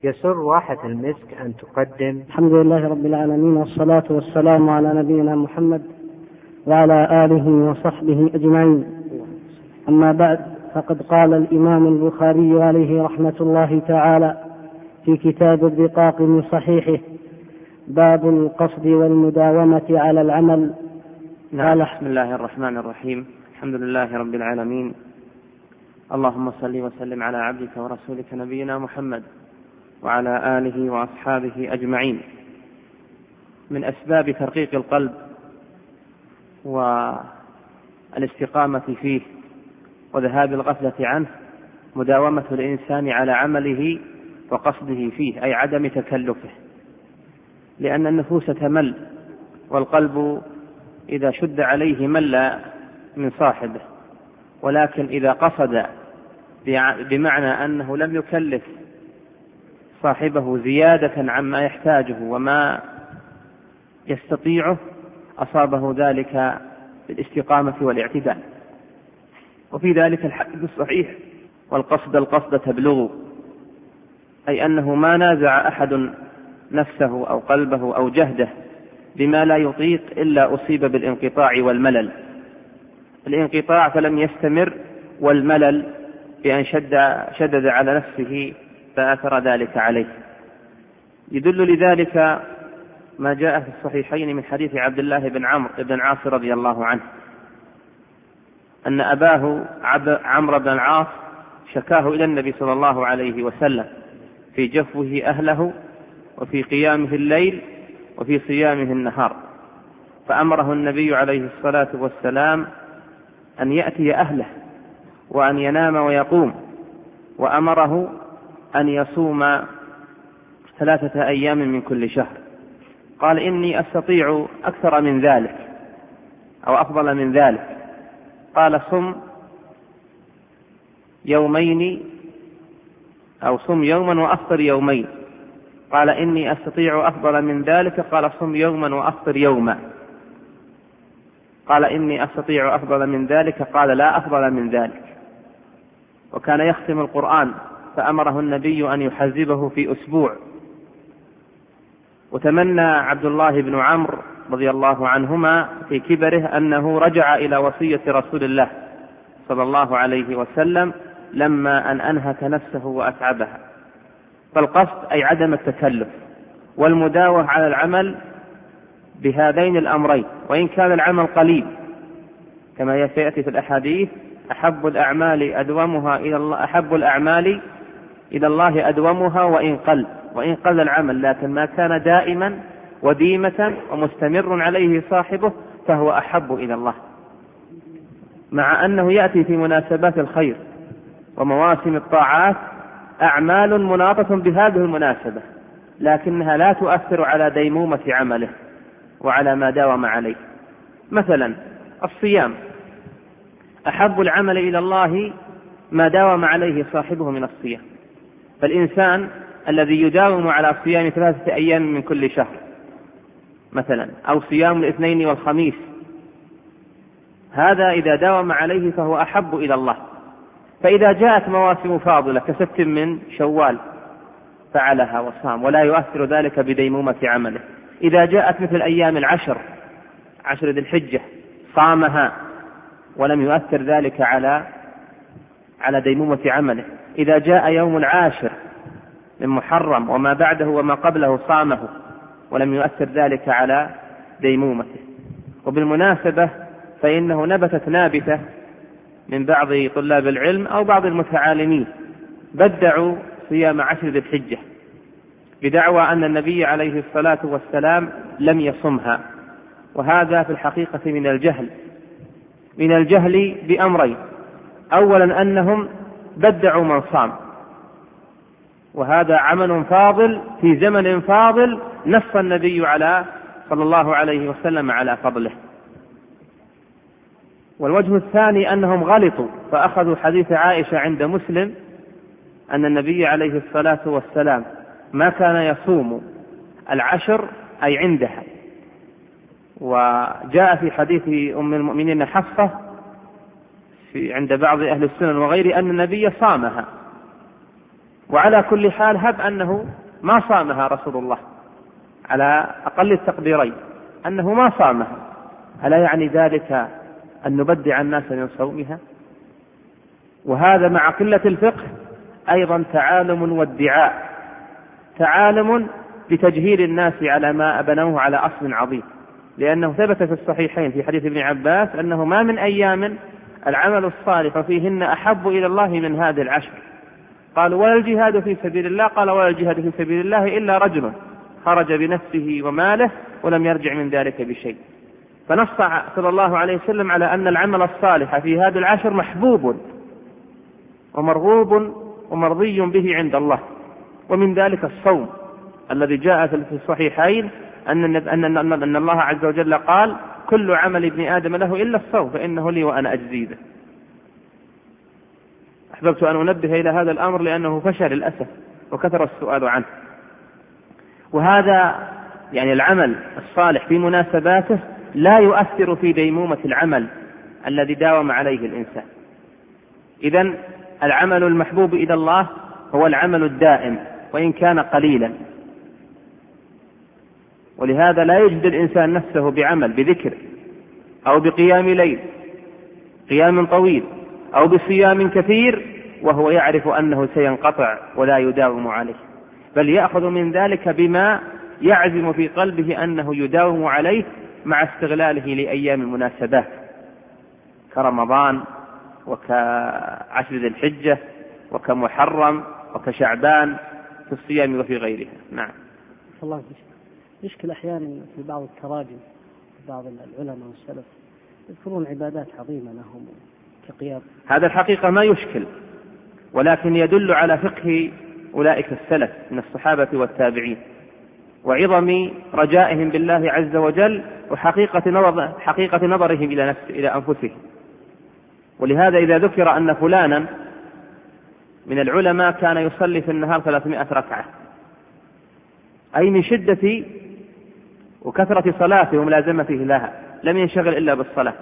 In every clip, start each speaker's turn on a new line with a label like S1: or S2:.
S1: يسر واحة المسك أن تقدم.
S2: الحمد لله رب العالمين، والصلاة والسلام على نبينا محمد وعلى آله وصحبه أجمعين. أما بعد، فقد قال الإمام البخاري عليه رحمة الله تعالى في كتاب الرقاق من صحيحه: باب القصد والمداومة على العمل.
S3: بسم الله الرحمن الرحيم. الحمد لله رب العالمين، اللهم صل وسلم على عبدك ورسولك نبينا محمد وعلى آله وأصحابه أجمعين. من أسباب ترقيق القلب والاستقامة فيه وذهاب الغفلة عنه مداومة الإنسان على عمله وقصده فيه، أي عدم تكلفه، لأن النفوس تمل، والقلب إذا شد عليه مل من صاحبه، ولكن إذا قصد بمعنى أنه لم يكلف صاحبه زيادة عما يحتاجه وما يستطيعه، أصابه ذلك بالاستقامة والاعتدال. وفي ذلك الحديث الصحيح: القصد تبلغ، أي أنه ما نازع أحد نفسه أو قلبه أو جهده بما لا يطيق إلا أصيب بالانقطاع والملل. الانقطاع فلم يستمر، والملل بأن شدد على نفسه فأثر ذلك عليه. يدل لذلك ما جاء في الصحيحين من حديث عبد الله بن عمرو بن العاص رضي الله عنه أن أباه عمرو بن العاص شكاه إلى النبي صلى الله عليه وسلم في جفوه أهله وفي قيامه الليل وفي صيامه النهار، فأمره النبي عليه الصلاة والسلام أن يأتي أهله وأن ينام ويقوم، وأمره أن يصوم 3 أيام من كل شهر. قال: إني أستطيع أكثر من ذلك أو أفضل من ذلك. قال: صم يومين أو صم يوما وأفطر يومين. قال: إني أستطيع أفضل من ذلك. قال: صم يوما وأفطر يوما. قال: إني أستطيع أفضل من ذلك. قال: لا أفضل من ذلك. وكان يختم القرآن، فأمره النبي أن يحزبه في أسبوع. وتمنى عبد الله بن عمرو رضي الله عنهما في كبره أنه رجع إلى وصية رسول الله صلى الله عليه وسلم لما أن أنهك نفسه وأتعبها. فالقصد أي عدم التكلف، والمداومة على العمل بهذين الأمرين، وإن كان العمل قليل كما سيأتي في الأحاديث: أحب الأعمال إلى الله أدومها وإن قل العمل، لكن ما كان دائما وديمة ومستمر عليه صاحبه فهو أحب إلى الله. مع أنه يأتي في مناسبات الخير ومواسم الطاعات أعمال مناطة بهذه المناسبة، لكنها لا تؤثر على ديمومة عمله وعلى ما داوم عليه. مثلا الصيام، أحب العمل إلى الله ما داوم عليه صاحبه من الصيام. فالإنسان الذي يداوم على صيام 3 أيام من كل شهر مثلا، أو صيام الاثنين والخميس، هذا إذا داوم عليه فهو أحب إلى الله. فإذا جاءت مواسم فاضلة كست من شوال فعلها وصام، ولا يؤثر ذلك بديمومة عمله. إذا جاءت مثل أيام 10 ذي الحجة صامها ولم يؤثر ذلك على ديمومة عمله. إذا جاء يوم 10 من محرم وما بعده وما قبله صامه ولم يؤثر ذلك على ديمومته. وبالمناسبة فإنه نبتت نابتة من بعض طلاب العلم أو بعض المتعالمين بدعوا صيام 10 ذي الحجة بدعوى أن النبي عليه الصلاة والسلام لم يصمها، وهذا في الحقيقة من الجهل بأمرين: أولا أنهم بدعوا من صام، وهذا عمل فاضل في زمن فاضل نص النبي صلى الله عليه وسلم على فضله. والوجه الثاني أنهم غلطوا فأخذوا حديث عائشة عند مسلم أن النبي عليه الصلاة والسلام ما كان يصوم 10 أي عندها. وجاء في حديث أم المؤمنين حفصة عند بعض أهل السنن وغيره أن النبي صامها، وعلى كل حال هب أنه ما صامها رسول الله على أقل التقديرين، أنه ما صامها، ألا يعني ذلك أن نبدع الناس من صومها؟ وهذا مع قلة الفقه أيضا تعالم وادعاء، تعالم بتجهيل الناس على ما أبنوه على أصل عظيم، لأنه ثبت في الصحيحين في حديث ابن عباس أنه ما من أيام العمل الصالح فيهن أحب إلى الله من هذه العشر. قالوا ولا الجهاد في سبيل الله؟ قال ولا الجهاد في سبيل الله إلا رجل خرج بنفسه وماله ولم يرجع من ذلك بشيء. فنص صلى الله عليه وسلم على أن العمل الصالح في هذه العشر محبوب ومرغوب ومرضي به عند الله. ومن ذلك الصوم الذي جاء في الصحيحين أن الله عز وجل قال كل عمل ابن آدم له إلا الصوم فإنه لي وأنا أجزي به. أحببت أن أنبه إلى هذا الأمر لأنه فشل للأسف وكثر السؤال عنه. وهذا يعني العمل الصالح في مناسباته لا يؤثر في ديمومة العمل الذي داوم عليه الإنسان. إذن العمل المحبوب إلى الله هو العمل الدائم وإن كان قليلا. ولهذا لا يجد الإنسان نفسه بعمل بذكر أو بقيام ليل قيام طويل أو بصيام كثير وهو يعرف أنه سينقطع ولا يداوم عليه، بل يأخذ من ذلك بما يعزم في قلبه أنه يداوم عليه مع استغلاله لأيام المناسبات كرمضان وكعشر ذي الحجة وكمحرم وكشعبان في الصيام وفي غيرها. نعم.
S2: الله يشكل أحيانا في بعض التراجم بعض العلماء والسلف يذكرون عبادات عظيمة لهم كقيام.
S3: هذا الحقيقة ما يشكل، ولكن يدل على فقه أولئك السلف من الصحابة والتابعين وعظم رجائهم بالله عز وجل وحقيقة نظرهم إلى أنفسهم. ولهذا إذا ذكر أن فلانا من العلماء كان يصلي في النهار 300 ركعة، أي من شدة وكثرة صلاته وملازمته لها لم ينشغل إلا بالصلاة،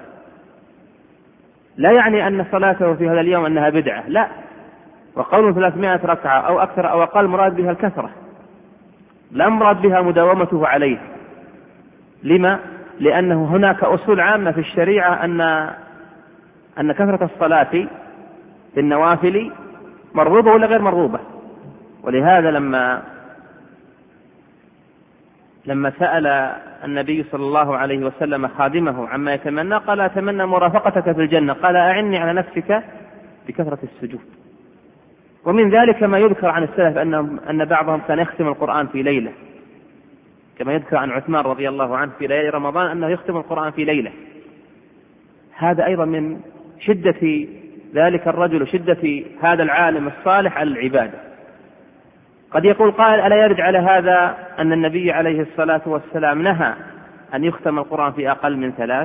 S3: لا يعني أن صلاته في هذا اليوم أنها بدعة، لا، وقول 300 ركعة أو أكثر أو أقل مراد بها الكثرة، لا مراد بها مداومته عليه. لما؟ لأنه هناك أصول عامة في الشريعة أن كثرة الصلاة في النوافل مرغوبة ولا غير مرغوبة. ولهذا لما سأل النبي صلى الله عليه وسلم خادمه عما يتمنى قال أتمنى مرافقتك في الجنة، قال أعني على نفسك بكثرة السجود. ومن ذلك ما يذكر عن السلف أن بعضهم كان يختم القرآن في ليلة، كما يذكر عن عثمان رضي الله عنه في ليلة رمضان أنه يختم القرآن في ليلة. هذا أيضا من شدة ذلك الرجل وشدة هذا العالم الصالح على العبادة. قد يقول قائل ألا يرد على هذا أن النبي عليه الصلاة والسلام نهى أن يختم القرآن في أقل من 3،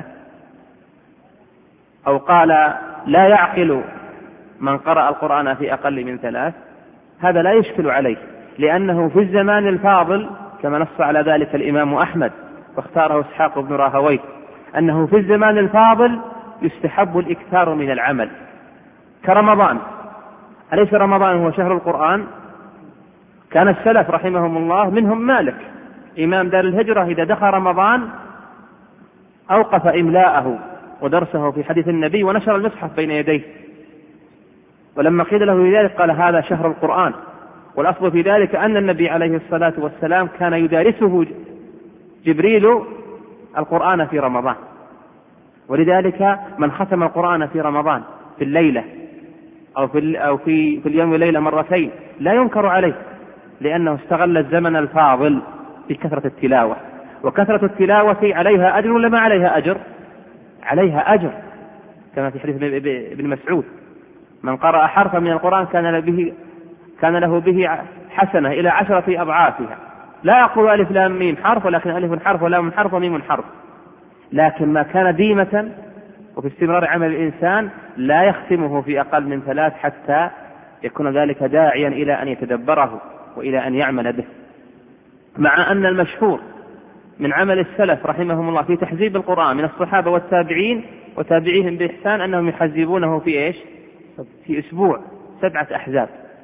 S3: أو قال لا يعقل من قرأ القرآن في أقل من 3. هذا لا يشكل عليه، لأنه في الزمان الفاضل كما نص على ذلك الإمام أحمد واختاره إسحاق بن راهويه أنه في الزمان الفاضل يستحب الإكثار من العمل كرمضان. أليس رمضان هو شهر القرآن؟ كان السلف رحمهم الله منهم مالك إمام دار الهجرة إذا دخل رمضان أوقف إملاءه ودرسه في حديث النبي ونشر المصحف بين يديه، ولما قيل له ذلك قال هذا شهر القرآن. والأصل في ذلك أن النبي عليه الصلاة والسلام كان يدارسه جبريل القرآن في رمضان، ولذلك من ختم القرآن في رمضان في الليلة أو في اليوم والليلة مرتين لا ينكر عليه، لأنه استغل الزمن الفاضل بكثرة التلاوة. وكثرة التلاوة عليها أجر ولا ما عليها أجر؟ عليها أجر، كما في حديث ابن مسعود من قرأ حرفا من القرآن كان له به حسنة إلى 10 أضعافها. لا أقول ألف لام ميم حرف، ولكن ألف حرف ولام حرف وميم حرف. لكن ما كان ديمة وفي استمرار عمل الإنسان لا يختمه في أقل من 3 حتى يكون ذلك داعيا إلى أن يتدبره وإلى أن يعمل به. مع أن المشهور من عمل السلف رحمهم الله في تحزيب القرآن من الصحابة والتابعين وتابعيهم بإحسان أنهم يحزبونه في إيش؟ في أسبوع 7 أحزاب،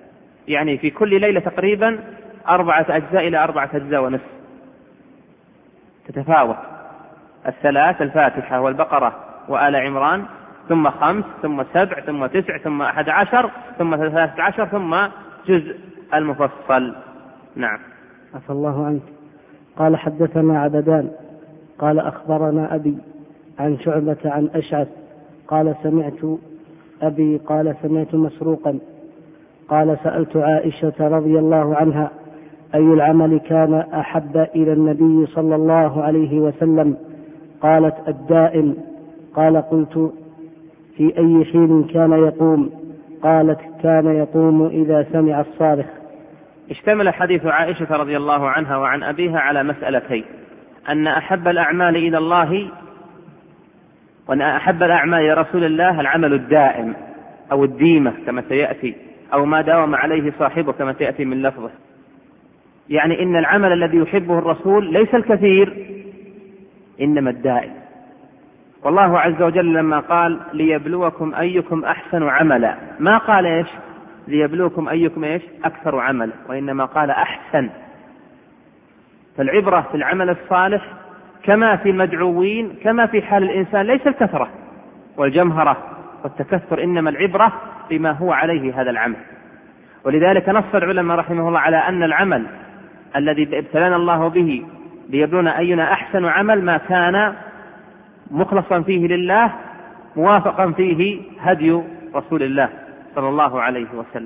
S3: يعني في كل ليلة تقريبا 4 أجزاء إلى 4 أجزاء ونصف، تتفاوت، 3 الفاتحة والبقرة وآل عمران، ثم 5 ثم 7 ثم 9 ثم 11 ثم 13 ثم جزء المفصل. نعم.
S2: عفى الله عنك. قال حدثنا عبدان قال أخبرنا أبي عن شعبة عن أشعث قال سمعت أبي قال سمعت مسروقا قال سألت عائشة رضي الله عنها أي العمل كان أحب إلى النبي صلى الله عليه وسلم؟ قالت الدائم. قال قلت في أي حين كان يقوم؟ قالت كان يقوم إذا سمع الصارخ.
S3: اشتمل حديث عائشة رضي الله عنها وعن أبيها على مسألتين: أن أحب الأعمال إلى الله وأن أحب الأعمال إلى رسول الله العمل الدائم أو الديمة كما سيأتي، أو ما داوم عليه صاحبه كما سيأتي من لفظه. يعني إن العمل الذي يحبه الرسول ليس الكثير إنما الدائم. والله عز وجل لما قال ليبلوكم أيكم أحسن عملا ما قال إيش ليبلوكم أيكم إيش أكثر عملا، وإنما قال أحسن. فالعبرة في العمل الصالح كما في المدعوين كما في حال الإنسان ليس الكثرة والجمهرة والتكثر، إنما العبرة بما هو عليه هذا العمل. ولذلك نص العلماء رحمه الله على أن العمل الذي ابتلانا الله به ليبلونا أينا أحسن عمل ما كان مخلصا فيه لله موافقا فيه هدي رسول الله صلى الله عليه وسلم.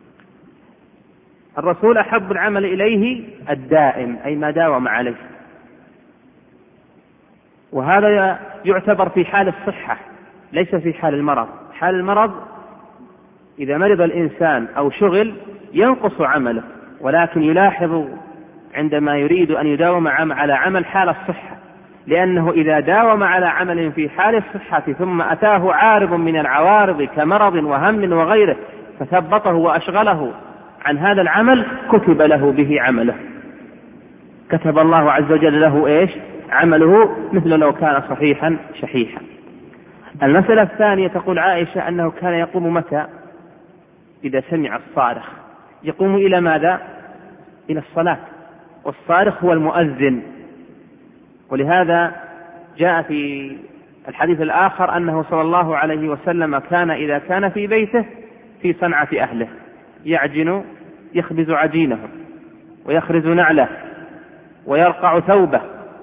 S3: الرسول أحب العمل إليه الدائم أي ما داوم عليه، وهذا يعتبر في حال الصحة ليس في حال المرض. حال المرض إذا مرض الإنسان أو شغل ينقص عمله، ولكن يلاحظ عندما يريد أن يداوم على عمل حال الصحة، لأنه إذا داوم على عمل في حال الصحة ثم أتاه عارض من العوارض كمرض وهم وغيره فثبطه وأشغله عن هذا العمل كتب له به عمله، كتب الله عز وجل له إيش عمله مثل لو كان صحيحا شحيحا. المسألة الثانية تقول عائشة أنه كان يقوم متى؟ إذا سمع الصارخ. يقوم إلى ماذا؟ إلى الصلاة، والصارخ هو المؤذن. ولهذا جاء في الحديث الآخر أنه صلى الله عليه وسلم كان إذا كان في بيته في صنعة أهله يعجن يخبز عجينه ويخرز نعله ويرقع ثوبه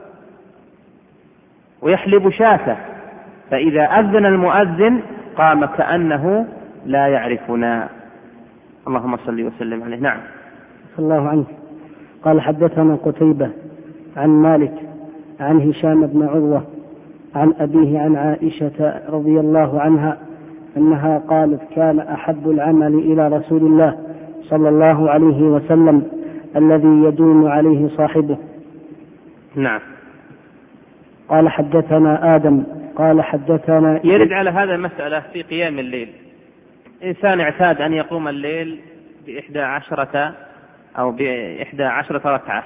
S3: ويحلب شاته، فإذا أذن المؤذن قام كأنه لا يعرفنا. اللهم صل وسلم عليه. نعم.
S2: صلى الله عنه. قال حدثنا قتيبة عن مالك عن هشام بن عروة عن أبيه عن عائشة رضي الله عنها أنها قالت كان أحب العمل إلى رسول الله صلى الله عليه وسلم الذي يدوم عليه صاحبه.
S3: نعم.
S2: قال حدثنا آدم قال حدثنا
S3: يرد على هذا المسألة في قيام الليل. إنسان اعتاد أن يقوم الليل ب11 أو ب11 ركعة.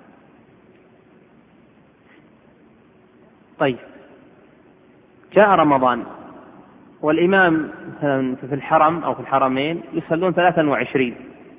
S3: طيب جاء رمضان والإمام في الحرم أو في الحرمين يصلون 23،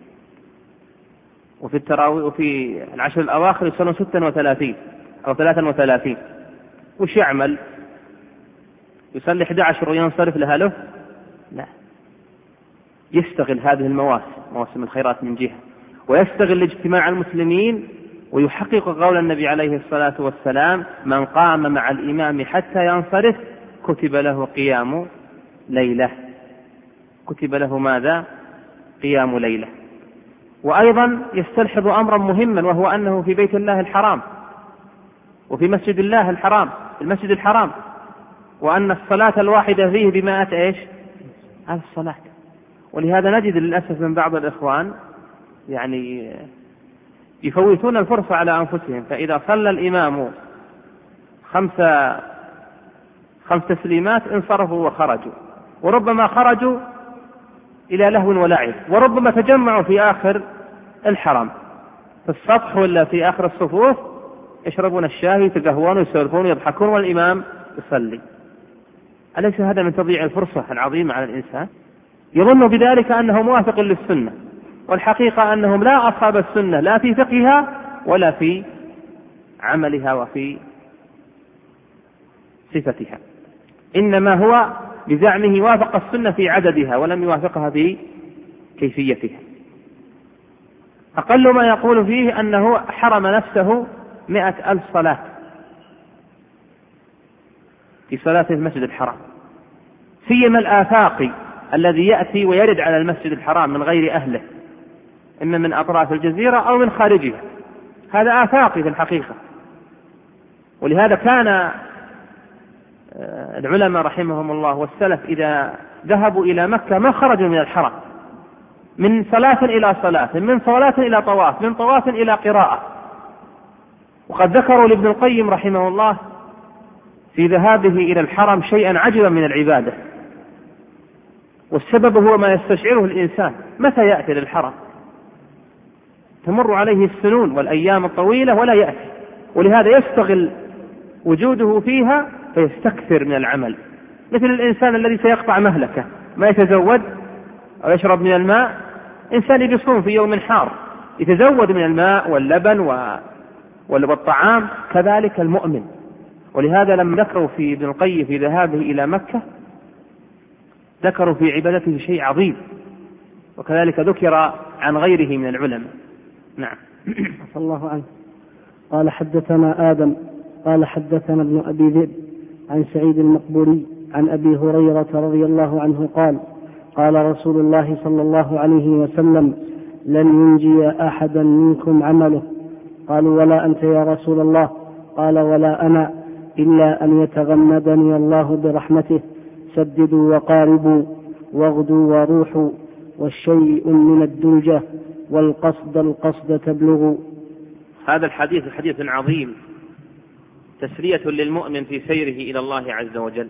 S3: وفي التراويح وفي العشر الأواخر يصلون 36 أو 33. وش يعمل؟ يصلي 11 وينصرف لأهله؟ لا، يستغل هذه المواسم مواسم الخيرات من جهة، ويستغل اجتماع المسلمين ويحقق قول النبي عليه الصلاة والسلام من قام مع الإمام حتى ينصرف كتب له قيام ليلة. كتب له ماذا؟ قيام ليلة. وأيضا يستلحظ أمرا مهما، وهو أنه في بيت الله الحرام وفي مسجد الله الحرام المسجد الحرام، وأن الصلاة الواحدة فيه ب100 إيش؟ 1000 صلاة. ولهذا نجد للأسف من بعض الإخوان يعني يفوتون الفرصة على أنفسهم، فإذا صلى الإمام 5 تسليمات انصرفوا وخرجوا، وربما خرجوا إلى لهو ولعب، وربما تجمعوا في آخر الحرم في السطح ولا في آخر الصفوف يشربون الشاي يتقهوون ويسولفون ويضحكون والإمام يصلي. أليس هذا من تضييع الفرصة العظيمة على الإنسان؟ يظن بذلك أنه موافق للسنة، والحقيقة أنهم لا أصحاب السنة لا في فقهها ولا في عملها وفي صفتها، إنما هو بزعمه وافق السنة في عددها ولم يوافقها في كيفيتها. أقل ما يقول فيه أنه حرم نفسه 100,000 صلاة في صلاة المسجد الحرام، سيما الآفاقي الذي يأتي ويرد على المسجد الحرام من غير أهله، إما من أطراف الجزيرة أو من خارجها، هذا آفاقي في الحقيقة. ولهذا كان العلماء رحمهم الله والسلف إذا ذهبوا إلى مكة ما خرجوا من الحرم، من صلاة إلى صلاة، من صلاة إلى طواف، من طواف إلى قراءة. وقد ذكروا لابن القيم رحمه الله في ذهابه إلى الحرم شيئا عجبا من العبادة، والسبب هو ما يستشعره الإنسان متى يأتي للحرم، تمر عليه السنون والأيام الطويلة ولا يأتي، ولهذا يستغل وجوده فيها فيستكثر من العمل، مثل الإنسان الذي سيقطع مهلكه ما يتزود أو يشرب من الماء. إنسان يصوم في يوم حار يتزود من الماء واللبن والطعام، كذلك المؤمن. ولهذا لما ذكروا في ابن القيم في ذهابه إلى مكة ذكروا في عبادته شيء عظيم، وكذلك ذكر عن غيره من العلماء. نعم.
S2: عفى الله عنه. قال حدثنا آدم قال حدثنا ابن أبي ذئب عن سعيد المقبوري عن أبي هريرة رضي الله عنه قال قال رسول الله صلى الله عليه وسلم لن ينجي أحدا منكم عمله. قالوا ولا أنت يا رسول الله؟ قال ولا أنا إلا أن يتغمدني الله برحمته. سددوا وقاربوا واغدوا وروحوا، والشيء من الدلجة والقصد القصد تبلغوا.
S3: هذا الحديث حديث عظيم، تسلية للمؤمن في سيره إلى الله عز وجل،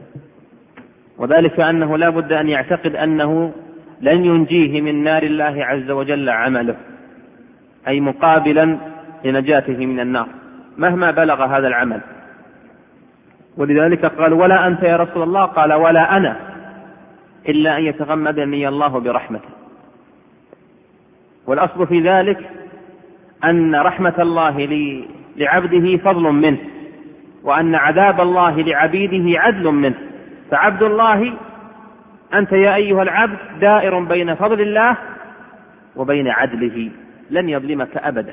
S3: وذلك أنه لا بد أن يعتقد أنه لن ينجيه من نار الله عز وجل عمله، أي مقابلا لنجاته من النار مهما بلغ هذا العمل. ولذلك قال ولا أنت يا رسول الله؟ قال ولا أنا إلا أن يتغمدني الله برحمته. والأصل في ذلك أن رحمة الله لعبده فضل منه، وأن عذاب الله لعبيده عدل منه. فعبد الله أنت يا أيها العبد دائر بين فضل الله وبين عدله، لن يظلمك أبدا.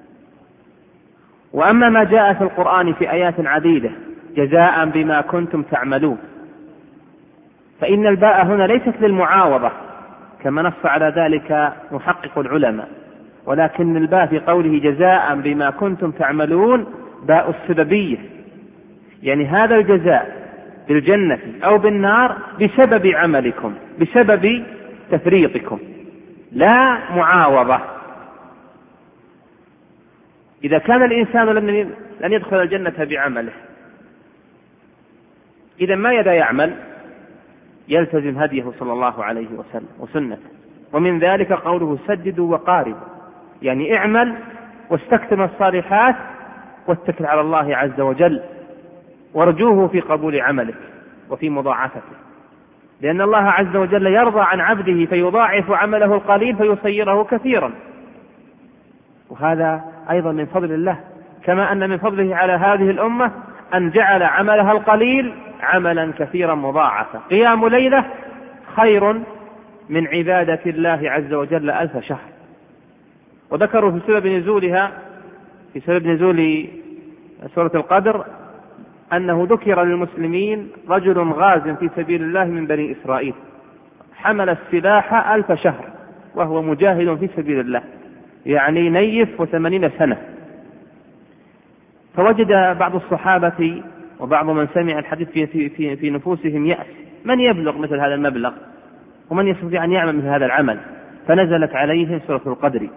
S3: وأما ما جاء في القرآن في آيات عديدة جزاء بما كنتم تعملون، فإن الباء هنا ليست للمعاوضة كما نص على ذلك محقق العلماء، ولكن الباء في قوله جزاء بما كنتم تعملون باء السببية، يعني هذا الجزاء بالجنة أو بالنار بسبب عملكم، بسبب تفريطكم، لا معاوضة. إذا كان الإنسان لن يدخل الجنة بعمله، إذا ما يدى يعمل؟ يلتزم هديه صلى الله عليه وسلم وسنته. ومن ذلك قوله سددوا وقاربوا، يعني اعمل واستكثر الصالحات واتكل على الله عز وجل وارجوه في قبول عملك وفي مضاعفته، لأن الله عز وجل يرضى عن عبده فيضاعف عمله القليل فيصيره كثيرا، وهذا أيضا من فضل الله، كما أن من فضله على هذه الأمة أن جعل عملها القليل عملا كثيرا مضاعفا. قيام ليلة خير من عبادة الله عز وجل 1000 شهر. وذكروا في سبب نزولها، في سبب نزول سورة القدر، أنه ذكر للمسلمين رجل غاز في سبيل الله من بني إسرائيل حمل السلاح 1000 شهر وهو مجاهد في سبيل الله، يعني نيف 80 سنة. فوجد بعض الصحابة وبعض من سمع الحديث في نفوسهم يأس، من يبلغ مثل هذا المبلغ ومن يستطيع أن يعمل مثل هذا العمل؟ فنزلت عليهم سورة القدر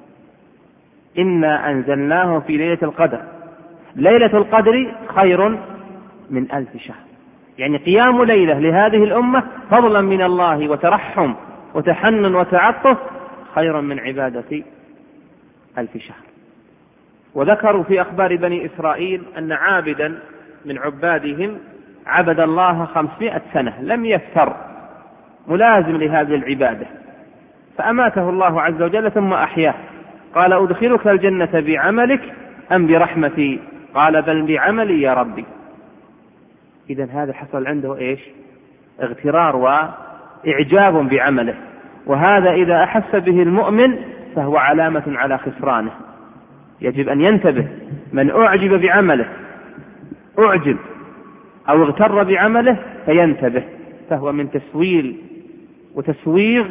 S3: إنا أنزلناه في ليلة القدر، ليلة القدر خير من 1000 شهر. يعني قيام ليلة لهذه الأمة فضلا من الله وترحم وتحنن وتعطف خير من عبادة 1000 شهر. وذكروا في أخبار بني إسرائيل أن عابدا من عبادهم عبد الله 500 سنة لم يفتر، ملازم لهذه العبادة، فأماته الله عز وجل ثم أحياه. قال أدخلك الجنة بعملك أم برحمتي؟ قال بل بعملي يا ربي. إذن هذا حصل عنده إيش؟ اغترار وإعجاب بعمله، وهذا إذا أحس به المؤمن فهو علامة على خسرانه. يجب أن ينتبه. من أعجب بعمله، أعجب أو اغتر بعمله فينتبه، فهو من تسويل وتسويغ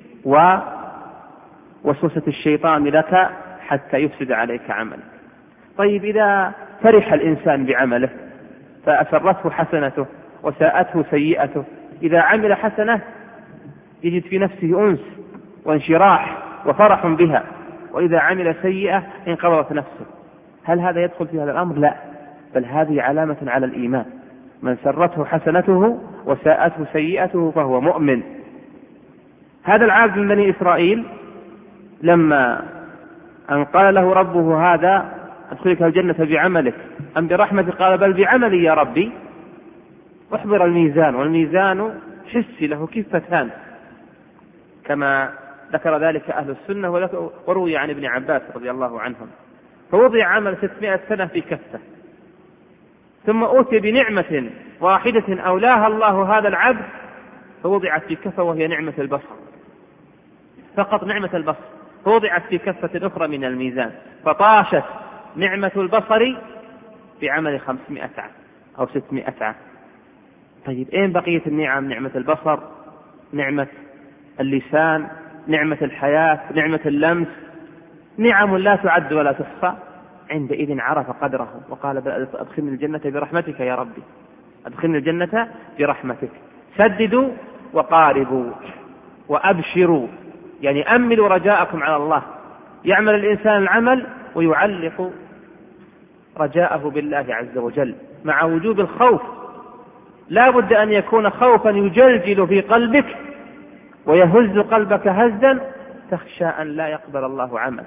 S3: ووسوسة الشيطان لك حتى يفسد عليك عملك. طيب إذا فرح الإنسان بعمله فأسرته حسنته وساءته سيئته، إذا عمل حسنة يجد في نفسه أنس وانشراح وفرح بها، وإذا عمل سيئة انقبضت نفسه. هل هذا يدخل في هذا الأمر؟ لا، بل هذه علامة على الإيمان. من سرته حسنته وساءته سيئته فهو مؤمن. هذا العابد من بني إسرائيل لما أن قال له ربه هذا أدخلك الجنة بعملك أم برحمتك؟ قال بل بعملي يا ربي. احضر الميزان، والميزان حسي له كفتان كما ذكر ذلك أهل السنة، وروي عن ابن عباس رضي الله عنهم. فوضع عمل 600 سنة في كفة، ثم أوتي بنعمة واحدة أولاها الله هذا العبد فوضعت في كفة، وهي نعمة البصر، فقط نعمة البصر، فوضعت في كفة أخرى من الميزان، فطاشت نعمة البصر بعمل 500 عام أو 600 عام. طيب أين بقية النعم؟ نعمة البصر، نعمة اللسان، نعمة الحياة، نعمة اللمس، نعم لا تعد ولا تحصى. عندئذ عرف قدره وقال أدخلني الجنة برحمتك يا ربي، أدخلني الجنة برحمتك. سددوا وقاربوا وأبشروا، يعني أملوا رجاءكم على الله. يعمل الإنسان العمل ويعلق رجاءه بالله عز وجل مع وجوب الخوف. لا بد أن يكون خوفا يجلجل في قلبك ويهز قلبك هزا تخشى أن لا يقبل الله عملك.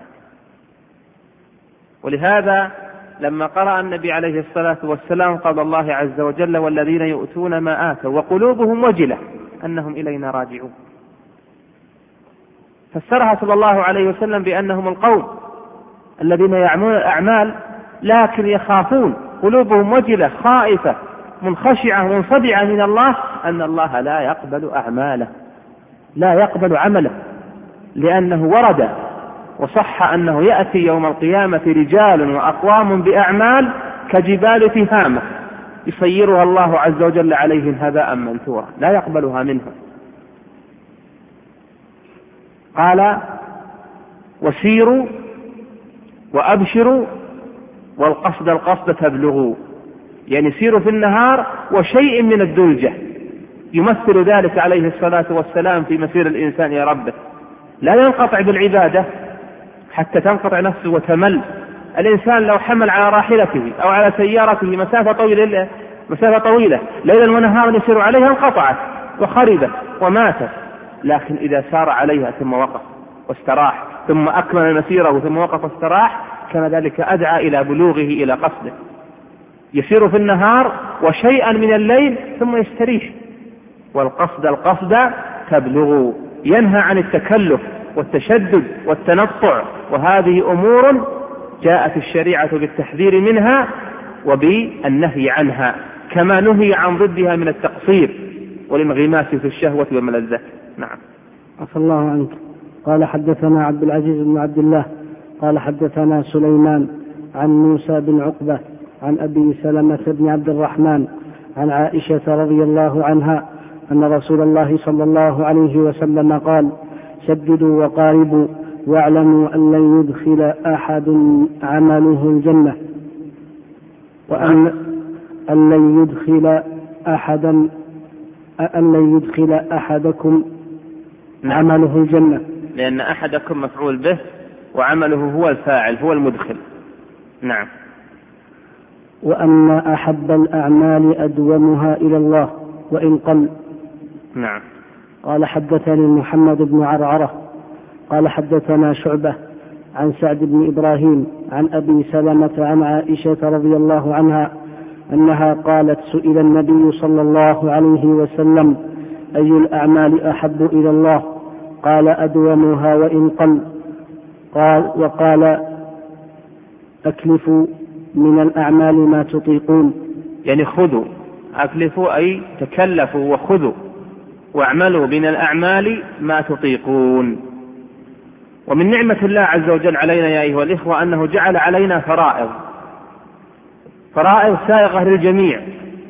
S3: ولهذا لما قرأ النبي عليه الصلاة والسلام قال الله عز وجل والذين يؤتون ما آتوا وقلوبهم وجلة أنهم إلينا راجعون، فسرها صلى الله عليه وسلم بأنهم القوم الذين يعملون الأعمال لكن يخافون، قلوبهم وجلة خائفة منخشعة منصدعة من الله، أن الله لا يقبل أعماله، لا يقبل عمله، لأنه ورد وصح أنه يأتي يوم القيامة رجال وأقوام بأعمال كجبال تهامة يصيرها الله عز وجل عليهم هباء منثورا لا يقبلها منهم. قال وسيروا وأبشروا والقصد القصد تبلغوا، يعني سيروا في النهار وشيء من الدلجة، يمثل ذلك عليه الصلاة والسلام في مسير الإنسان يا ربه. لا ينقطع بالعبادة حتى تنقطع نفسه وتمل. الإنسان لو حمل على راحلته أو على سيارته مسافة طويلة ليلا ونهارا يسير عليها انقطعت وخربت وماتت، لكن إذا سار عليها ثم وقف واستراح ثم أكمل مسيره ثم وقف واستراح كان ذلك أدعى إلى بلوغه إلى قصده. يسير في النهار وشيئا من الليل ثم يستريح، والقصد القصد تبلغ، ينهى عن التكلف والتشدد والتنطع، وهذه أمور جاءت الشريعة بالتحذير منها وبالنهي عنها، كما نهي عن ضدها من التقصير والانغماس في الشهوة والملذات. نعم.
S2: عفى الله عنك. قال حدثنا عبد العزيز بن عبد الله قال حدثنا سليمان عن موسى بن عقبة عن أبي سلمة بن عبد الرحمن عن عائشة رضي الله عنها أن رسول الله صلى الله عليه وسلم قال سددوا وقاربوا واعلموا أن لن يدخل أحد عمله الجنة، وأن لن يدخل أحدكم عمله الجنة،
S3: لأن أحدكم مفعول به وعمله هو الفاعل هو المدخل. نعم.
S2: وأن أحب الأعمال أدومها إلى الله وإن قل.
S3: نعم.
S2: قال حدثني محمد بن عرعرة قال حدثنا شعبة عن سعد بن إبراهيم عن أبي سلمة عن عائشة رضي الله عنها أنها قالت سئل النبي صلى الله عليه وسلم أي الأعمال أحب إلى الله؟ قال أدومها وإن قل. وقال أكلفوا من الأعمال ما تطيقون.
S3: يعني خذوا، أكلفوا أي تكلفوا وخذوا واعملوا من الأعمال ما تطيقون. ومن نعمة الله عز وجل علينا يا أيها الإخوة أنه جعل علينا فرائض سائغة للجميع،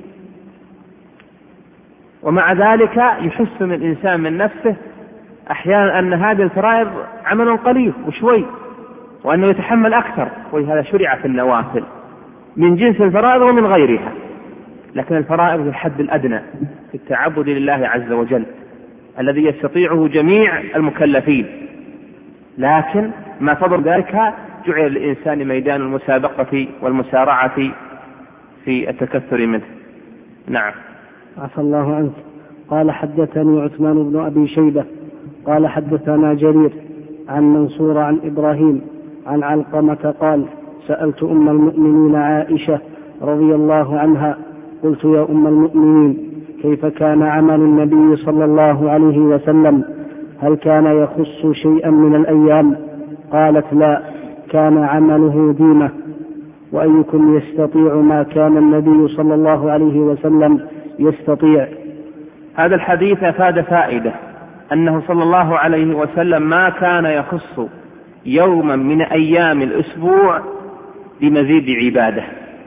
S3: ومع ذلك يحسن الإنسان من نفسه أحيانا أن هذه الفرائض عمل قليل وشوي، وأنه يتحمل أكثر، ولهذا شرع في النوافل من جنس الفرائض ومن غيرها. لكن الفرائض الحد الأدنى في التعبد لله عز وجل الذي يستطيعه جميع المكلفين، لكن ما فضل ذلك جعل للإنسان ميدان المسابقة والمسارعة في التكثر منه. نعم.
S2: عفى الله عنك. قال حدثني عثمان بن أبي شيبة قال حدثنا جرير عن منصور عن إبراهيم عن علقمة قال سألت أم المؤمنين عائشة رضي الله عنها قلت يا أم المؤمنين كيف كان عمل النبي صلى الله عليه وسلم؟ هل كان يخص شيئا من الأيام؟ قالت لا، كان عمله ديمة. وأيكم يستطيع ما كان النبي صلى الله عليه وسلم يستطيع؟
S3: هذا الحديث أفاد فائدة أنه صلى الله عليه وسلم ما كان يخص يوما من أيام الأسبوع بمزيد عبادة،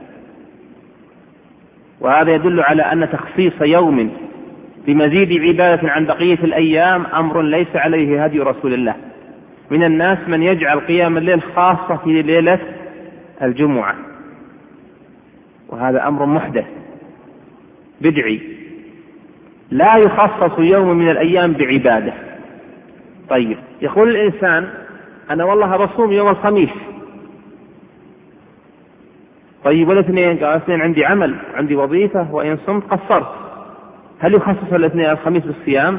S3: وهذا يدل على أن تخصيص يوم بمزيد عبادة عن بقية الأيام أمر ليس عليه هدي رسول الله. من الناس من يجعل قيام الليل خاصة في ليلة الجمعة، وهذا أمر محدث بدعي، لا يخصص يوم من الأيام بعبادة. طيب يقول الإنسان أنا والله بصوم يوم الخميس، طيب والاثنين عندي عمل، عندي وظيفة، وإن صمت قصرت، هل يخصص الاثنين الخميس بالصيام؟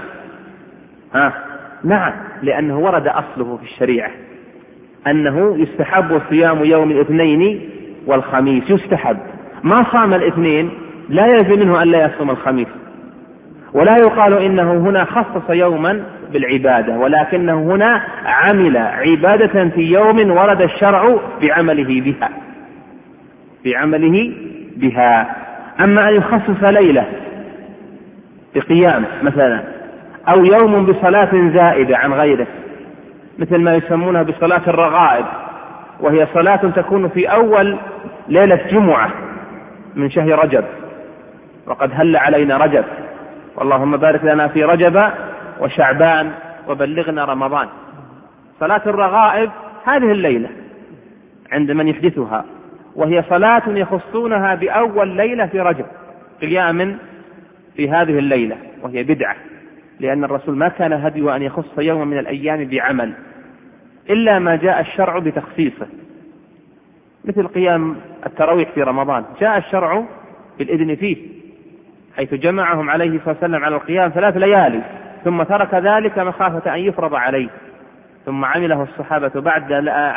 S3: نعم، لأنه ورد أصله في الشريعة أنه يستحب صيام يوم الاثنين والخميس، يستحب. ما صام الاثنين لا يلزم منه أن لا يصوم الخميس، ولا يقال إنه هنا خصص يوما بالعبادة، ولكنه هنا عمل عبادة في يوم ورد الشرع بعمله بها. أما أن يخصص ليلة بقيام مثلا، أو يوم بصلاة زائدة عن غيره، مثل ما يسمونها بصلاة الرغائب، وهي صلاة تكون في أول ليلة جمعة من شهر رجب، وقد هل علينا رجب، واللهم بارك لنا في رجب وشعبان وبلغنا رمضان. صلاة الرغائب هذه الليلة عند من يحدثها، وهي صلاة يخصونها بأول ليلة في رجب قيام في هذه الليلة، وهي بدعة، لأن الرسول ما كان هديه أن يخص يوم من الأيام بعمل إلا ما جاء الشرع بتخصيصه، مثل قيام التراويح في رمضان جاء الشرع بالإذن فيه، حيث جمعهم عليه الصلاة والسلام على القيام 3 ليالي، ثم ترك ذلك مخافة أن يفرض عليه، ثم عمله الصحابة بعد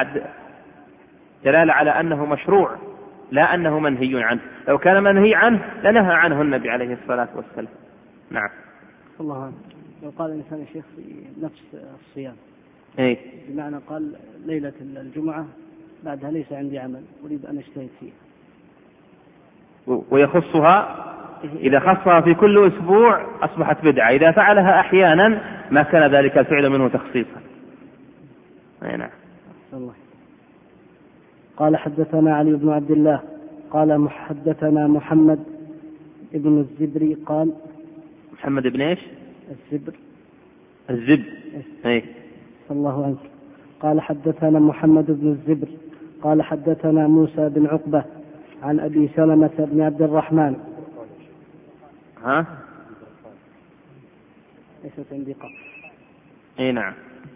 S3: دلالة على أنه مشروع لا أنه منهي عنه. لو كان منهي عنه لنهى عنه النبي عليه الصلاة والسلام. نعم.
S2: الله عنه. لو قال الإنسان يا شيخ في نفس الصيام بمعنى قال ليلة الجمعة بعدها ليس عندي عمل أريد أن أجتهد فيه،
S3: ويخصها، إذا خصها في كل أسبوع أصبحت بدعة، إذا فعلها أحيانا ما كان ذلك الفعل منه تخصيصا. نعم.
S2: الله. قال حدثنا علي بن عبد الله قال حدثنا محمد ابن الزبري قال
S3: محمد بن ايش؟ الزبر.
S2: الله عنك. قال حدثنا محمد بن الزبر قال حدثنا موسى بن عقبة عن أبي سلمة بن عبد الرحمن. ليست عندي قط.
S3: نعم.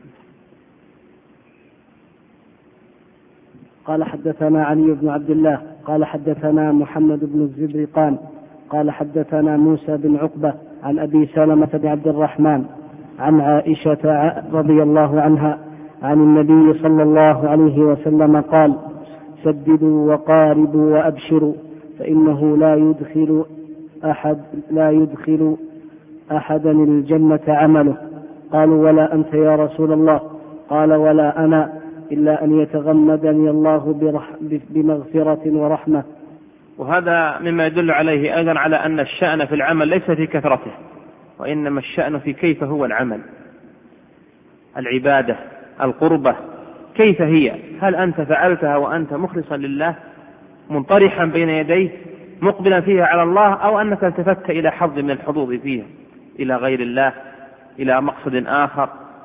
S2: قال حدثنا علي بن عبد الله قال حدثنا محمد بن الزبر قال حدثنا موسى بن عقبة عن أبي سلمة بن عبد الرحمن عن عائشة رضي الله عنها عن النبي صلى الله عليه وسلم قال سددوا وقاربوا وأبشروا فإنه لا يدخل أحدا الجنة عمله قالوا ولا أنت يا رسول الله؟ قال ولا أنا، إلا أن يتغمدني الله بمغفرة ورحمة.
S3: وهذا مما يدل عليه أيضا على أن الشأن في العمل ليس في كثرته، وإنما الشأن في كيف هو العمل، العبادة، القربة، كيف هي؟ هل أنت فعلتها وأنت مخلصا لله منطرحا بين يديه مقبلا فيها على الله، أو أنك التفت إلى حظ من الحظوظ فيها إلى غير الله، إلى مقصد آخر؟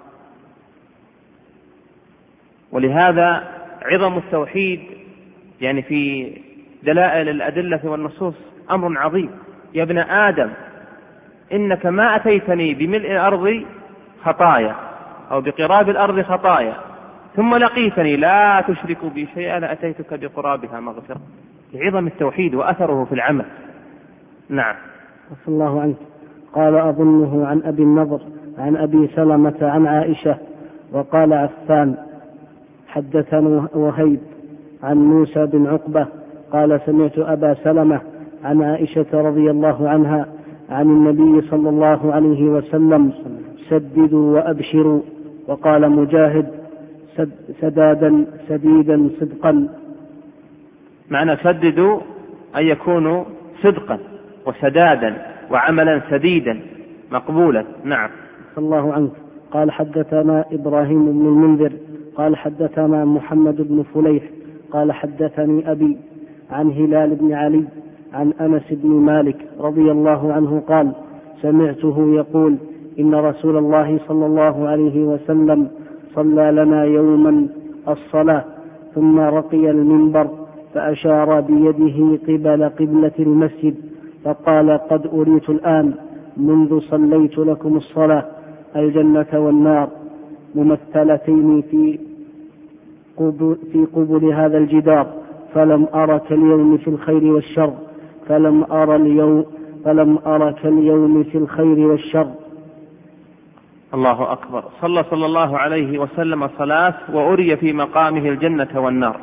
S3: ولهذا عظم التوحيد يعني في دلائل الأدلة والنصوص أمر عظيم. يا ابن آدم إنك ما أتيتني بملء الأرض خطايا أو بقراب الأرض خطايا ثم لقيتني لا تشرك بي شيئا لأتيتك بقرابها مغفرة. عظم التوحيد وأثره في العمل. نعم.
S2: صلى الله عنك. قال أظنه عن أبي النضر عن أبي سلمة عن عائشة. وقال عفان حدثنا وهيب عن موسى بن عقبة قال سمعت أبا سلمة عن عائشة رضي الله عنها عن النبي صلى الله عليه وسلم سددوا وأبشروا. وقال مجاهد سدادا سديدا صدقا.
S3: معنى سددوا أن يكونوا صدقا وسدادا وعملا سديدا مقبولا. نعم.
S2: صلى الله عنك. قال حدثنا إبراهيم بن المنذر قال حدثنا محمد بن فليح قال حدثني أبي عن هلال بن علي عن أنس بن مالك رضي الله عنه قال سمعته يقول إن رسول الله صلى الله عليه وسلم صلى لنا يوما الصلاة ثم رقي المنبر فأشار بيده قبل قبلة المسجد فقال قد أريت الآن منذ صليت لكم الصلاة الجنة والنار ممثلتين في قبل هذا الجدار فلم أر كاليوم في الخير والشر فلم أر كاليوم في الخير والشر.
S3: الله أكبر. صلى الله عليه وسلم صلاة وأري في مقامه الجنة والنار،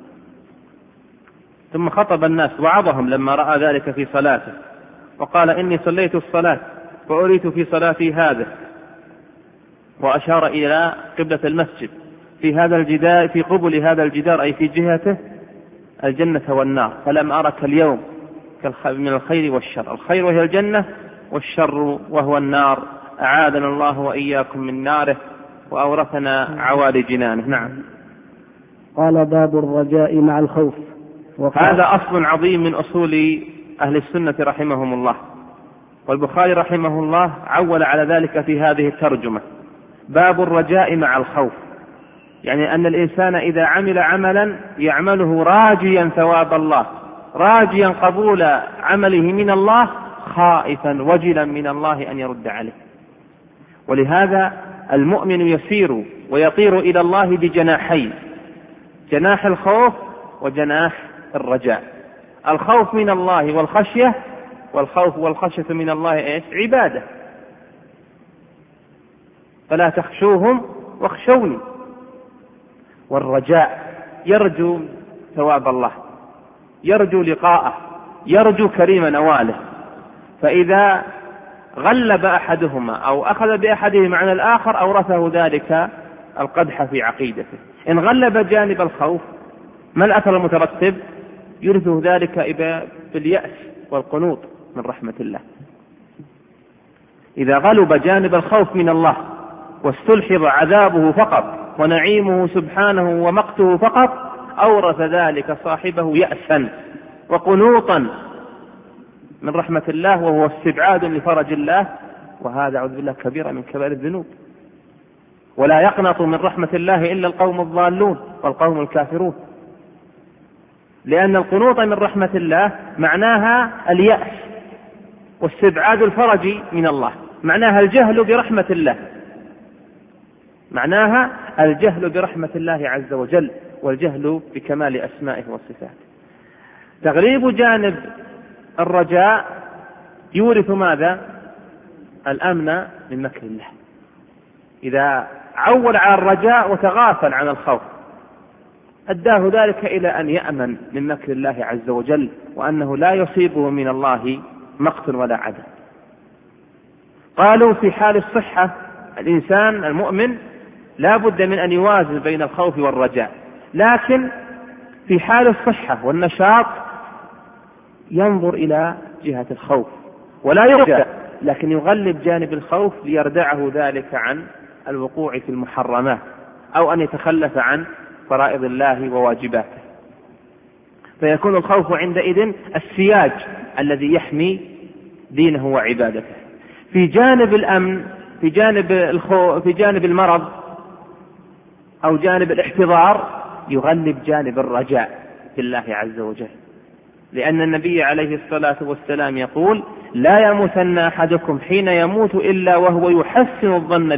S3: ثم خطب الناس وعظهم لما رأى ذلك في صلاته وقال إني صليت الصلاة وأريت في صلاتي هذا، وأشار إلى قبلة المسجد في هذا الجدار في قبل هذا الجدار أي في جهته الجنة والنار، فلم أرك اليوم من الخير والشر. الخير وهي الجنة والشر وهو النار، أعاذنا الله وإياكم من ناره وأورثنا عوالي جنانه. نعم.
S2: قال باب الرجاء مع الخوف.
S3: هذا أصل عظيم من أصول أهل السنة رحمهم الله، والبخاري رحمه الله عول على ذلك في هذه الترجمة. باب الرجاء مع الخوف، يعني أن الإنسان إذا عمل عملا يعمله راجيا ثواب الله، راجيا قبول عمله من الله، خائفا وجلا من الله أن يرد عليه. ولهذا المؤمن يسير ويطير إلى الله بجناحين، جناح الخوف وجناح الرجاء. الخوف من الله والخشية، والخوف والخشية من الله إيش؟ عبادة. فلا تخشوهم واخشوني. والرجاء يرجو ثواب الله، يرجو لقاءه، يرجو كريم نواله. فإذا غلب أحدهما أو أخذ بأحدهما عن الآخر أورثه ذلك القدح في عقيدته. إن غلب جانب الخوف ما الأثر المترتب؟ يورثه ذلك باليأس والقنوط من رحمة الله. إذا غلب جانب الخوف من الله واستلحظ عذابه فقط ونعيمه سبحانه ومقته فقط، أورث ذلك صاحبه يأسا وقنوطا من رحمة الله، وهو استبعاد لفرج الله، وهذا أعوذ بالله كبيرة من كبائر الذنوب. ولا يقنط من رحمة الله إلا القوم الضالون والقوم الكافرون، لأن القنوط من رحمة الله معناها اليأس واستبعاد الفرج من الله، معناها الجهل برحمة الله، معناها الجهل برحمة الله عز وجل والجهل بكمال أسمائه وصفاته. تغليب جانب الرجاء يورث ماذا؟ الأمن من مكر الله. إذا عول على الرجاء وتغافل عن الخوف أداه ذلك إلى أن يأمن من مكر الله عز وجل، وأنه لا يصيبه من الله مقت ولا عدم. قالوا في حال الصحة الإنسان المؤمن لا بد من أن يوازن بين الخوف والرجاء، لكن في حال الصحة والنشاط ينظر إلى جهة الخوف ولا يرجع، لكن يغلب جانب الخوف ليردعه ذلك عن الوقوع في المحرمات أو أن يتخلف عن فرائض الله وواجباته، فيكون الخوف عندئذ السياج الذي يحمي دينه وعبادته. في جانب الأمن، في جانب المرض أو جانب الاحتضار يغلب جانب الرجاء في الله عز وجل، لأن النبي عليه الصلاة والسلام يقول: لا يموتن أحدكم حين يموت إلا وهو يحسن الظن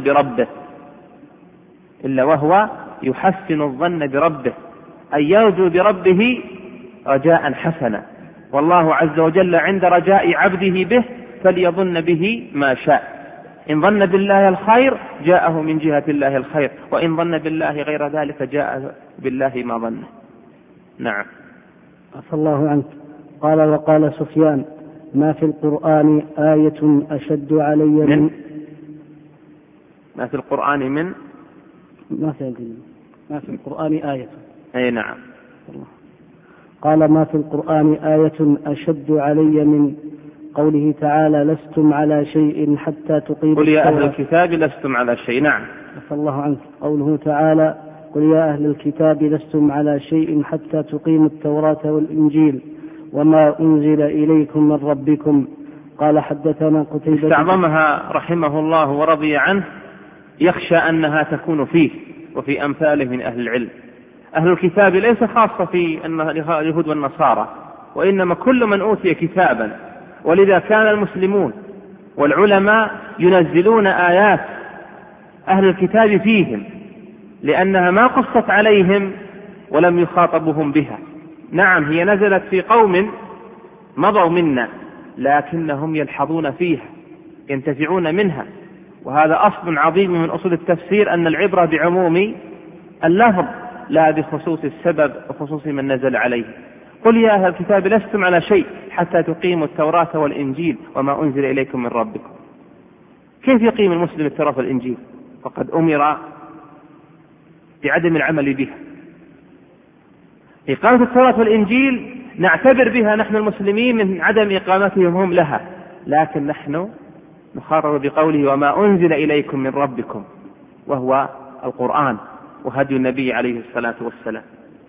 S3: بربه، أن يرجو بربه رجاء حسنا، والله عز وجل عند رجاء عبده به فليظن به ما شاء، إن ظن بالله الخير جاءه من جهة الله الخير، وإن ظن بالله غير ذلك جاء بالله ما ظنه. نعم.
S2: عفى الله عنك. قال: وقال سفيان: ما في القرآن آية أشد علي من
S3: ما في القرآن من
S2: ما في القرآن آية.
S3: أي نعم.
S2: قال: ما في القرآن آية أشد علي من قوله تعالى: لستم على شيء حتى تقيموا
S3: قل يا أهل الكتاب لستم على شيء. نعم.
S2: عفى الله عنك. قوله تعالى: قل يا أهل الكتاب لستم على شيء حتى تقيموا التوراة والإنجيل وما أنزل إليكم من ربكم. قال: حدثنا قتيبة.
S3: استعظمها رحمه الله ورضي عنه، يخشى أنها تكون فيه وفي أمثاله من أهل العلم. أهل الكتاب ليس خاصة في اليهود والنصارى، وإنما كل من أوتي كتابا، ولذا كان المسلمون والعلماء ينزلون آيات أهل الكتاب فيهم، لأنها ما قصت عليهم ولم يخاطبهم بها. نعم، هي نزلت في قوم مضوا منا، لكنهم يلحظون فيها، ينتفعون منها، وهذا أصل عظيم من أصول التفسير، أن العبرة بعموم اللفظ لا بخصوص السبب وخصوص من نزل عليه. قل يا أهل الكتاب لستم على شيء حتى تقيموا التوراة والإنجيل وما أنزل إليكم من ربكم. كيف يقيم المسلم التوراة والإنجيل؟ فقد أمر بعدم العمل بها. إقامة التوراة والإنجيل نعتبر بها نحن المسلمين من عدم إقامتهم هم لها، لكن نحن نخرر بقوله وما أنزل إليكم من ربكم، وهو القرآن وهدي النبي عليه الصلاة والسلام.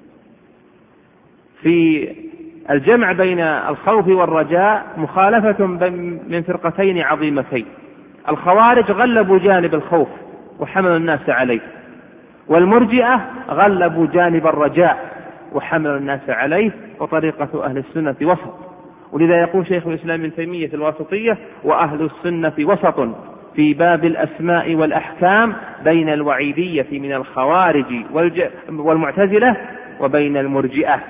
S3: في الجمع بين الخوف والرجاء مخالفة من فرقتين عظيمتين. الخوارج غلبوا جانب الخوف وحملوا الناس عليه، والمرجئة غلبوا جانب الرجاء وحملوا الناس عليه، وطريقة أهل السنة وسط. ولذا يقول شيخ الإسلام ابن تيمية في الواسطية: وأهل السنة وسط في باب الأسماء والأحكام بين الوعيدية من الخوارج والمعتزلة وبين المرجئة.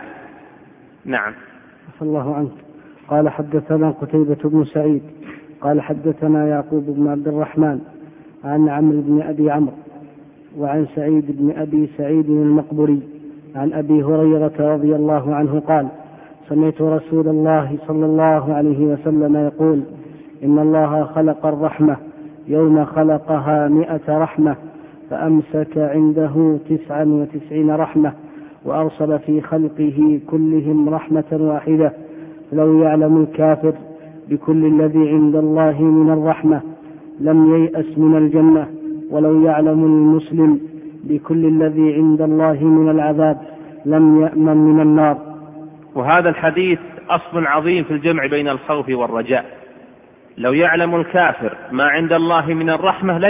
S3: نعم.
S2: عفى الله عنك. قال: حدثنا قتيبة بن سعيد قال: حدثنا يعقوب بن عبد الرحمن عن عمرو بن أبي عمرو وعن سعيد بن أبي سعيد المقبري عن أبي هريرة رضي الله عنه قال: سمعت رسول الله صلى الله عليه وسلم يقول: إن الله خلق الرحمة يوم خلقها 100 رحمة، فأمسك عنده 99 رحمة، وأرسل في خلقه كلهم رحمة واحدة. لو يعلم الكافر بكل الذي عند الله من الرحمة لم ييأس من الجنة، ولو يعلم المسلم بكل الذي عند الله من العذاب لم يأمن من النار.
S3: وهذا الحديث أصل عظيم في الجمع بين الخوف والرجاء. لو يعلم الكافر ما عند الله من الرحمة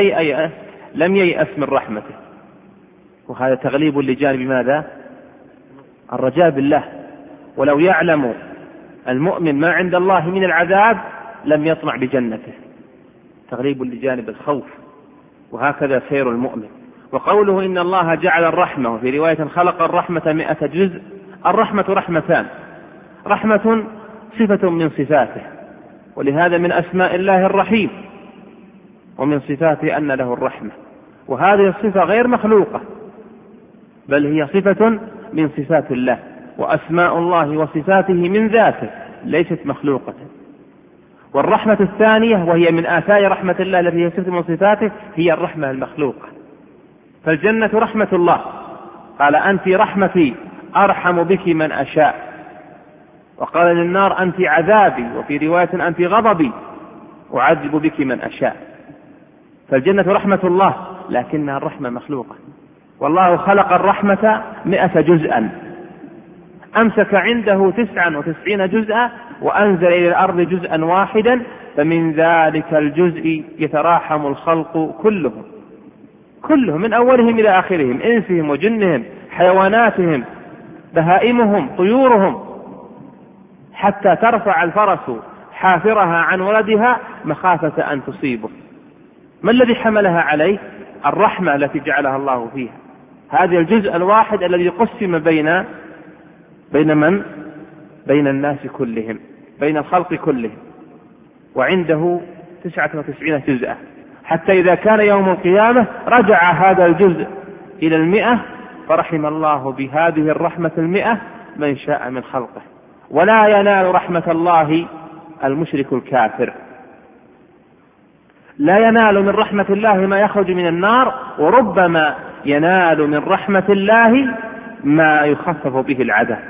S3: لم ييأس من رحمته، وهذا تغليب لجانب ماذا؟ الرجاء بالله. ولو يعلم المؤمن ما عند الله من العذاب لم يطمع بجنته، تغليب لجانب الخوف. وهكذا سير المؤمن. وقوله إن الله جعل الرحمة، وفي رواية خلق الرحمة 100 جزء. الرحمة رحمتان: رحمة صفة من صفاته، ولهذا من أسماء الله الرحيم، ومن صفاته أن له الرحمة، وهذه الصفة غير مخلوقة، بل هي صفة من صفات الله، وأسماء الله وصفاته من ذاته ليست مخلوقة. والرحمة الثانية وهي من آثار رحمة الله التي هي صفة من صفاته هي الرحمة المخلوقة. فالجنة رحمة الله، قال أنت رحمتي أرحم بك من أشاء، وقال للنار أنت عذابي، وفي رواية أنت غضبي أعذب بك من أشاء. فالجنة رحمة الله لكنها الرحمة مخلوقة. والله خلق الرحمة 100 جزءا، أمسك عنده 99 جزءا وأنزل إلى الأرض جزءا واحدا، فمن ذلك الجزء يتراحم الخلق كلهم من أولهم إلى آخرهم، إنسهم وجنهم، حيواناتهم، بهائمهم، طيورهم، حتى ترفع الفرس حافرها عن ولدها مخافة أن تصيبه. ما الذي حملها عليه؟ الرحمة التي جعلها الله فيها. هذا الجزء الواحد الذي قسم بين من؟ بين الناس كلهم، بين الخلق كلهم، وعنده 99 جزءا، حتى إذا كان يوم القيامة رجع هذا الجزء إلى 100، فرحم الله بهذه الرحمة 100 من شاء من خلقه. ولا ينال رحمة الله المشرك الكافر، لا ينال من رحمة الله ما يخرج من النار، وربما ينال من رحمة الله ما يخفف به العذاب.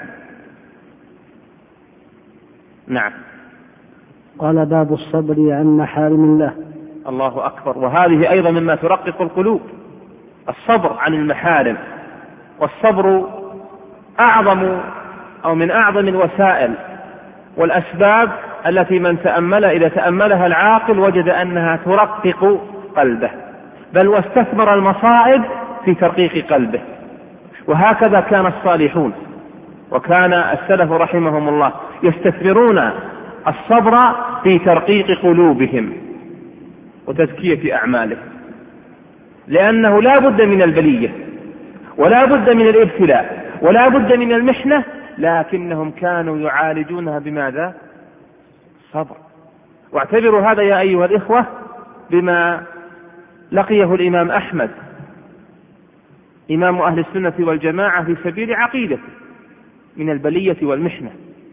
S3: نعم.
S2: قال باب الصبر عن محارم الله.
S3: الله أكبر. وهذه أيضا مما ترقق القلوب، الصبر عن المحارم. والصبر أعظم أو من أعظم الوسائل والأسباب التي إذا تأملها العاقل وجد أنها ترقق قلبه، بل واستثمر المصائب في ترقيق قلبه. وهكذا كان الصالحون، وكان السلف رحمهم الله يستثمرون الصبر في ترقيق قلوبهم وتزكية أعمالهم، لأنه لا بد من البلية ولا بد من الابتلاء ولا بد من المحنة، لكنهم كانوا يعالجونها بماذا؟ صبر. واعتبروا هذا يا أيها الإخوة بما لقيه الإمام أحمد إمام أهل السنة والجماعة في سبيل عقيدته من البلية والمحنة.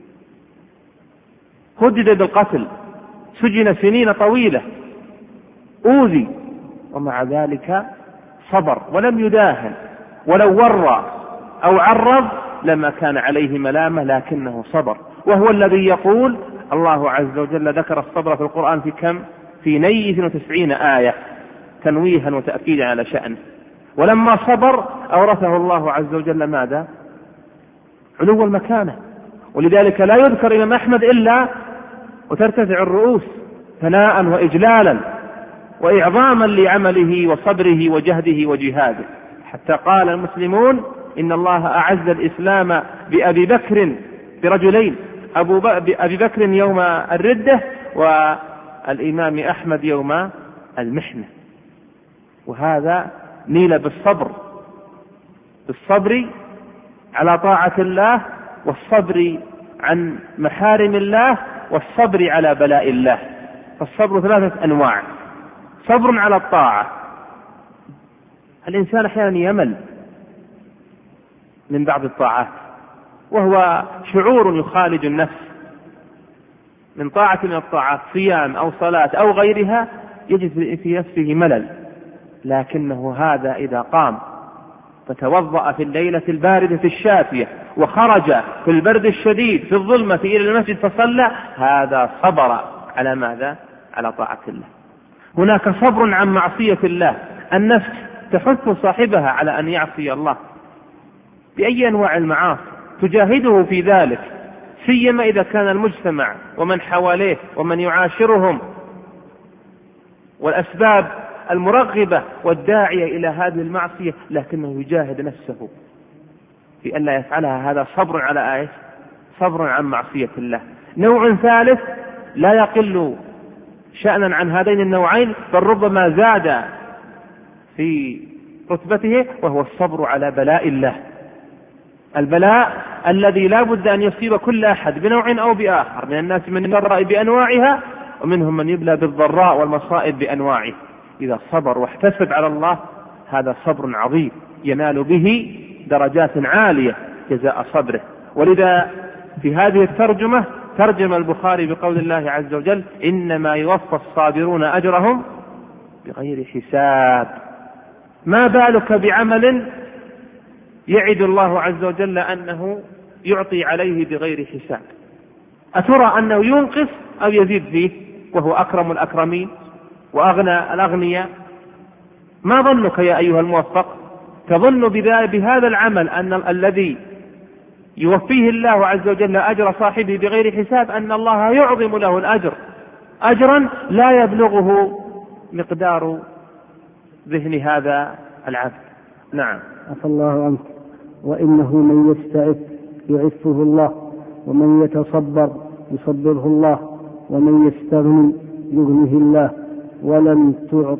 S3: هدد بالقتل، سجن سنين طويلة، أوذي، ومع ذلك صبر ولم يداهن، ولو ورى أو عرض لما كان عليه ملامة، لكنه صبر. وهو الذي يقول الله عز وجل ذكر الصبر في القرآن في كم؟ في 92 آية تنويها وتأكيدا على شأنه. ولما صبر أورثه الله عز وجل ماذا؟ علو المكانة. ولذلك لا يذكر إمام أحمد إلا وترتفع الرؤوس ثناء وإجلالا وإعظاما لعمله وصبره وجهده وجهاده، حتى قال المسلمون إن الله أعز الإسلام بأبي بكر برجلين، أبي بكر يوم الردة والإمام أحمد يوم المحنة. وهذا نيل بالصبر على طاعة الله، والصبر عن محارم الله، والصبر على بلاء الله. فالصبر 3 أنواع: صبر على الطاعة، الإنسان أحيانا يمل من بعض الطاعات، وهو شعور يخالج النفس من طاعة من الطاعات، صيام أو صلاة أو غيرها، يجد في نفسه ملل، لكنه هذا إذا قام فتوضأ في الليلة الباردة الشاتية وخرج في البرد الشديد في الظلمة إلى المسجد فصلى، هذا صبر على ماذا؟ على طاعة الله. هناك صبر عن معصية الله، النفس تحث صاحبها على أن يعصي الله بأي أنواع المعاصي، تجاهده في ذلك، سيما إذا كان المجتمع ومن حواليه ومن يعاشرهم والأسباب المرغبة والداعية إلى هذه المعصية، لكنه يجاهد نفسه في أن لا يفعلها. هذا صبر على آية، صبر عن معصية الله. نوع ثالث لا يقل شأنا عن هذين النوعين، بل ربما زاد في رتبته، وهو الصبر على بلاء الله، البلاء الذي لا بد أن يصيب كل أحد بنوع أو بآخر. من الناس من يبتلى بأنواعها، ومنهم من يبلى بالضراء والمصائب بأنواعه. إذا صبر واحتسب على الله، هذا صبر عظيم ينال به درجات عالية جزاء صبره. ولذا في هذه الترجمة ترجم البخاري بقول الله عز وجل: إنما يوفى الصابرون أجرهم بغير حساب. ما بالك بعمل يعد الله عز وجل أنه يعطي عليه بغير حساب؟ أترى أنه ينقص أو يزيد فيه وهو أكرم الأكرمين وأغنى الأغنياء؟ ما ظنك يا أيها الموفق؟ تظن بهذا العمل أن الذي يوفيه الله عز وجل أجر صاحبه بغير حساب أن الله يعظم له الأجر أجرا لا يبلغه مقدار ذهن هذا العبد. نعم.
S2: عفى الله عنك. وإنه من يستعف يعفه الله، ومن يتصبر يصبره الله، ومن يستغني يغنيه الله، ولن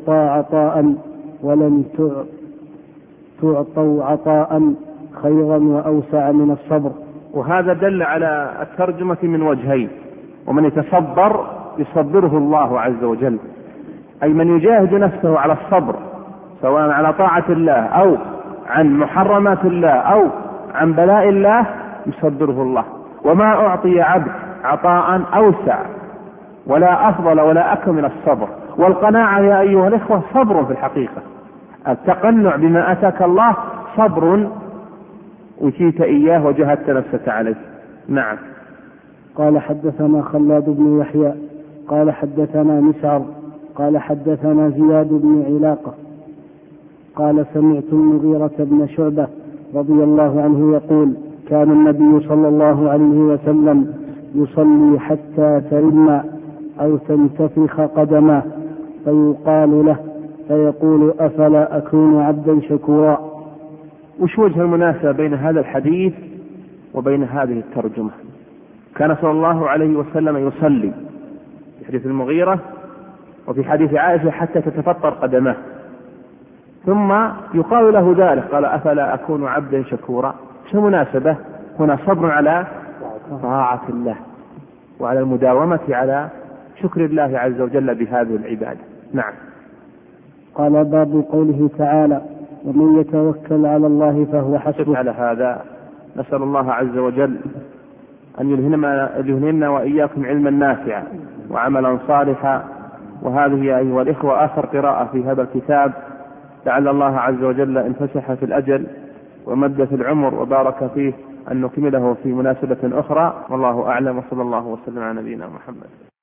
S2: تعطوا عطاء خيرا وأوسع من الصبر.
S3: وهذا دل على الترجمة من وجهين: ومن يتصبر يصبره الله عز وجل، أي من يجاهد نفسه على الصبر سواء على طاعة الله أو عن محرمات الله أو عن بلاء الله يصبره الله. وما أعطي عبد عطاء أوسع ولا أفضل ولا أكمل من الصبر. والقناعة يا أيها الإخوة صبر في الحقيقة. التقنع بما أتاك الله صبر أتيت إياه وجهدت نفسك عليه. نعم.
S2: قال حدثنا خلاد بن يحيى قال حدثنا مسعر قال حدثنا زياد بن علاقة قال سمعت المغيرة بن شعبة رضي الله عنه يقول: كان النبي صلى الله عليه وسلم يصلي حتى ترم أو تنتفخ قدماه فيقال له فيقول: أفلا أكون عبدا شكورا.
S3: وش وجه المناسبة بين هذا الحديث وبين هذه الترجمة؟ كان صلى الله عليه وسلم يصلي في حديث المغيرة وفي حديث عائشة حتى تتفطر قدماه، ثم يقال له ذلك قال: أفلا أكون عبدا شكورا. شو المناسبة هنا؟ صبر على طاعة الله وعلى المداومة على شكر الله عز وجل بهذه العبادة. نعم.
S2: قال: باب قوله تعالى: ومن يتوكل على الله فهو حسبه.
S3: على هذا نسأل الله عز وجل أن يلهمنا وإياكم علما نافعا وعملا صالحا. وهذه يا أيها الإخوة آخر قراءة في هذا الكتاب، لعل الله عز وجل إن فسح في الأجل ومد في العمر وبارك فيه أن نكمله في مناسبة أخرى. والله أعلم، وصلى الله وسلم على نبينا محمد.